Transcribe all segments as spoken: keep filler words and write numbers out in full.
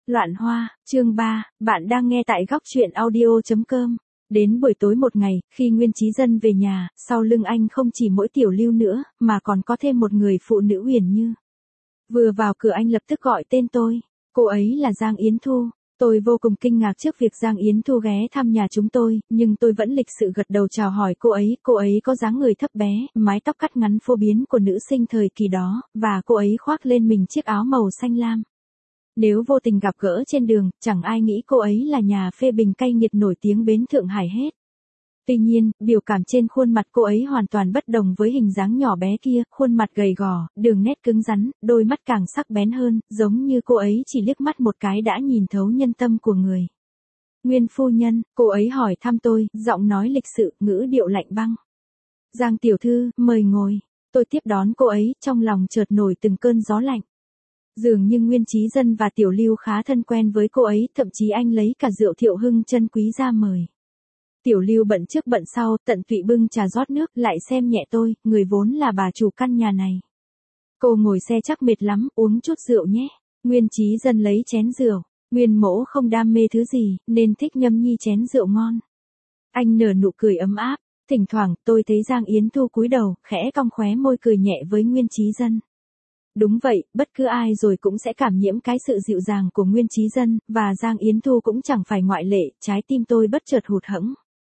Loạn Hoa, chương ba, bạn đang nghe tại góc truyện audio chấm com. Đến buổi tối một ngày, khi Nguyên Chí Dân về nhà, sau lưng anh không chỉ mỗi Tiểu Lưu nữa, mà còn có thêm một người phụ nữ Uyển Như. Vừa vào cửa anh lập tức gọi tên tôi, cô ấy là Giang Yến Thu. Tôi vô cùng kinh ngạc trước việc Giang Yến Thu ghé thăm nhà chúng tôi, nhưng tôi vẫn lịch sự gật đầu chào hỏi cô ấy. Cô ấy có dáng người thấp bé, mái tóc cắt ngắn phổ biến của nữ sinh thời kỳ đó, và cô ấy khoác lên mình chiếc áo màu xanh lam. Nếu vô tình gặp gỡ trên đường, chẳng ai nghĩ cô ấy là nhà phê bình cay nghiệt nổi tiếng bến Thượng Hải hết. Tuy nhiên, biểu cảm trên khuôn mặt cô ấy hoàn toàn bất đồng với hình dáng nhỏ bé kia, khuôn mặt gầy gò, đường nét cứng rắn, đôi mắt càng sắc bén hơn, giống như cô ấy chỉ liếc mắt một cái đã nhìn thấu nhân tâm của người. Nguyên phu nhân, cô ấy hỏi thăm tôi, giọng nói lịch sự, ngữ điệu lạnh băng. Giang tiểu thư, mời ngồi. Tôi tiếp đón cô ấy, trong lòng chợt nổi từng cơn gió lạnh. Dường như Nguyên Chí Dân và Tiểu Lưu khá thân quen với cô ấy, thậm chí anh lấy cả rượu Thiệu Hưng chân quý ra mời. Tiểu Lưu bận trước bận sau, tận tụy bưng trà rót nước, lại xem nhẹ tôi, người vốn là bà chủ căn nhà này. Cô ngồi xe chắc mệt lắm, uống chút rượu nhé. Nguyên Chí Dân lấy chén rượu. Nguyên mỗ không đam mê thứ gì, nên thích nhâm nhi chén rượu ngon. Anh nở nụ cười ấm áp. Thỉnh thoảng, tôi thấy Giang Yến Thu cúi đầu, khẽ cong khóe môi cười nhẹ với Nguyên Chí Dân. Đúng vậy, bất cứ ai rồi cũng sẽ cảm nhiễm cái sự dịu dàng của Nguyên Chí Dân, và Giang Yến Thu cũng chẳng phải ngoại lệ, trái tim tôi bất chợt hụt hẫng.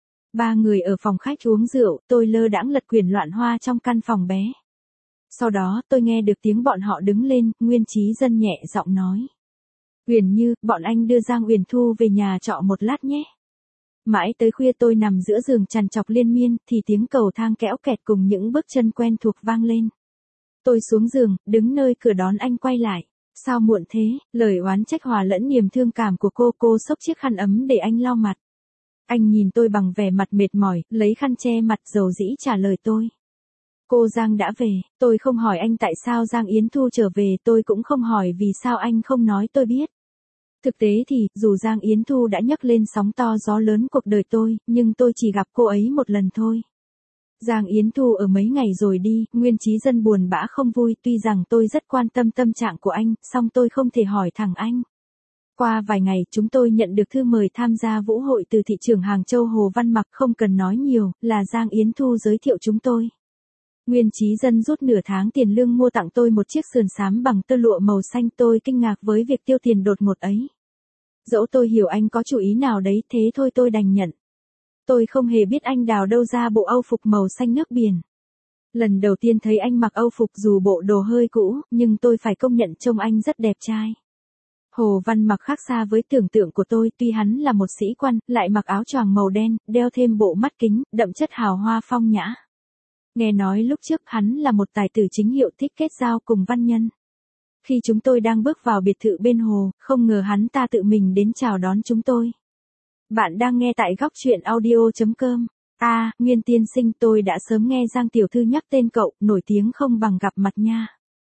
Ba người ở phòng khách uống rượu, tôi lơ đãng lật quyển Loạn Hoa trong căn phòng bé. Sau đó, tôi nghe được tiếng bọn họ đứng lên, Nguyên Chí Dân nhẹ giọng nói. Uyển Như, bọn anh đưa Giang Uyển Thu về nhà trọ một lát nhé. Mãi tới khuya tôi nằm giữa giường trằn trọc liên miên, thì tiếng cầu thang kéo kẹt cùng những bước chân quen thuộc vang lên. Tôi xuống giường, đứng nơi cửa đón anh quay lại. Sao muộn thế? Lời oán trách hòa lẫn niềm thương cảm của cô. Cô xốc chiếc khăn ấm để anh lau mặt. Anh nhìn tôi bằng vẻ mặt mệt mỏi, lấy khăn che mặt dầu dĩ trả lời tôi. Cô Giang đã về, tôi không hỏi anh tại sao Giang Yến Thu trở về, tôi cũng không hỏi vì sao anh không nói tôi biết. Thực tế thì, dù Giang Yến Thu đã nhấc lên sóng to gió lớn cuộc đời tôi, nhưng tôi chỉ gặp cô ấy một lần thôi. Giang Yến Thu ở mấy ngày rồi đi, Nguyên Chí Dân buồn bã không vui, tuy rằng tôi rất quan tâm tâm trạng của anh, song tôi không thể hỏi thẳng anh. Qua vài ngày, chúng tôi nhận được thư mời tham gia vũ hội từ thị trưởng Hàng Châu Hồ Văn Mặc, không cần nói nhiều, là Giang Yến Thu giới thiệu chúng tôi. Nguyên Chí Dân rút nửa tháng tiền lương mua tặng tôi một chiếc sườn xám bằng tơ lụa màu xanh, tôi kinh ngạc với việc tiêu tiền đột ngột ấy. Dẫu tôi hiểu anh có chủ ý nào đấy, thế thôi tôi đành nhận. Tôi không hề biết anh đào đâu ra bộ âu phục màu xanh nước biển. Lần đầu tiên thấy anh mặc âu phục dù bộ đồ hơi cũ, nhưng tôi phải công nhận trông anh rất đẹp trai. Hồ Văn Mặc khác xa với tưởng tượng của tôi, tuy hắn là một sĩ quan, lại mặc áo choàng màu đen, đeo thêm bộ mắt kính, đậm chất hào hoa phong nhã. Nghe nói lúc trước hắn là một tài tử chính hiệu thích kết giao cùng văn nhân. Khi chúng tôi đang bước vào biệt thự bên hồ, không ngờ hắn ta tự mình đến chào đón chúng tôi. Bạn đang nghe tại góc truyện audio chấm com. À, Nguyên tiên sinh, tôi đã sớm nghe Giang tiểu thư nhắc tên cậu, nổi tiếng không bằng gặp mặt nha.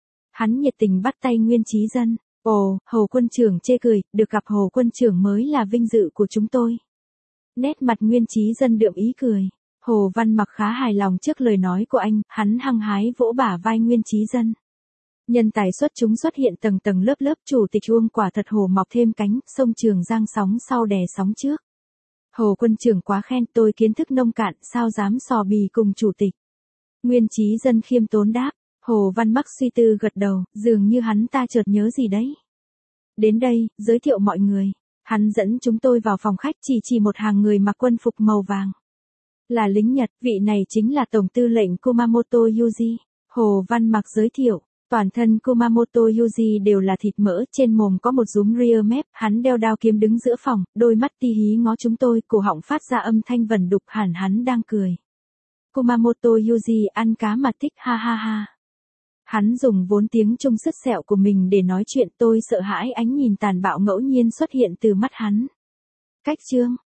Hắn nhiệt tình bắt tay Nguyên Chí Dân. Ồ, Hồ quân trưởng chê cười, được gặp Hồ quân trưởng mới là vinh dự của chúng tôi. Nét mặt Nguyên Chí Dân đượm ý cười. Hồ Văn Mặc khá hài lòng trước lời nói của anh, hắn hăng hái vỗ bả vai Nguyên Chí Dân. Nhân tài xuất chúng xuất hiện tầng tầng lớp lớp, chủ tịch Uông quả thật hồ mọc thêm cánh, sông Trường Giang sóng sau đè sóng trước. Hồ quân trưởng quá khen, tôi kiến thức nông cạn, sao dám sò bì cùng chủ tịch. Nguyên Chí Dân khiêm tốn đáp. Hồ Văn Mặc suy tư gật đầu, dường như hắn ta chợt nhớ gì đấy. Đến đây, giới thiệu mọi người. Hắn dẫn chúng tôi vào phòng khách, chỉ chỉ một hàng người mặc quân phục màu vàng. Là lính Nhật, vị này chính là Tổng tư lệnh Kumamoto Yuji. Hồ Văn Mặc giới thiệu. Toàn thân Kumamoto Yuji đều là thịt mỡ, trên mồm có một rúm rear mép, hắn đeo đao kiếm đứng giữa phòng, đôi mắt ti hí ngó chúng tôi, cổ họng phát ra âm thanh vẩn đục, hẳn hắn đang cười. Kumamoto Yuji ăn cá mà thích, ha ha ha. Hắn dùng vốn tiếng Trung sứt sẹo của mình để nói chuyện, tôi sợ hãi ánh nhìn tàn bạo ngẫu nhiên xuất hiện từ mắt hắn. Cách chương,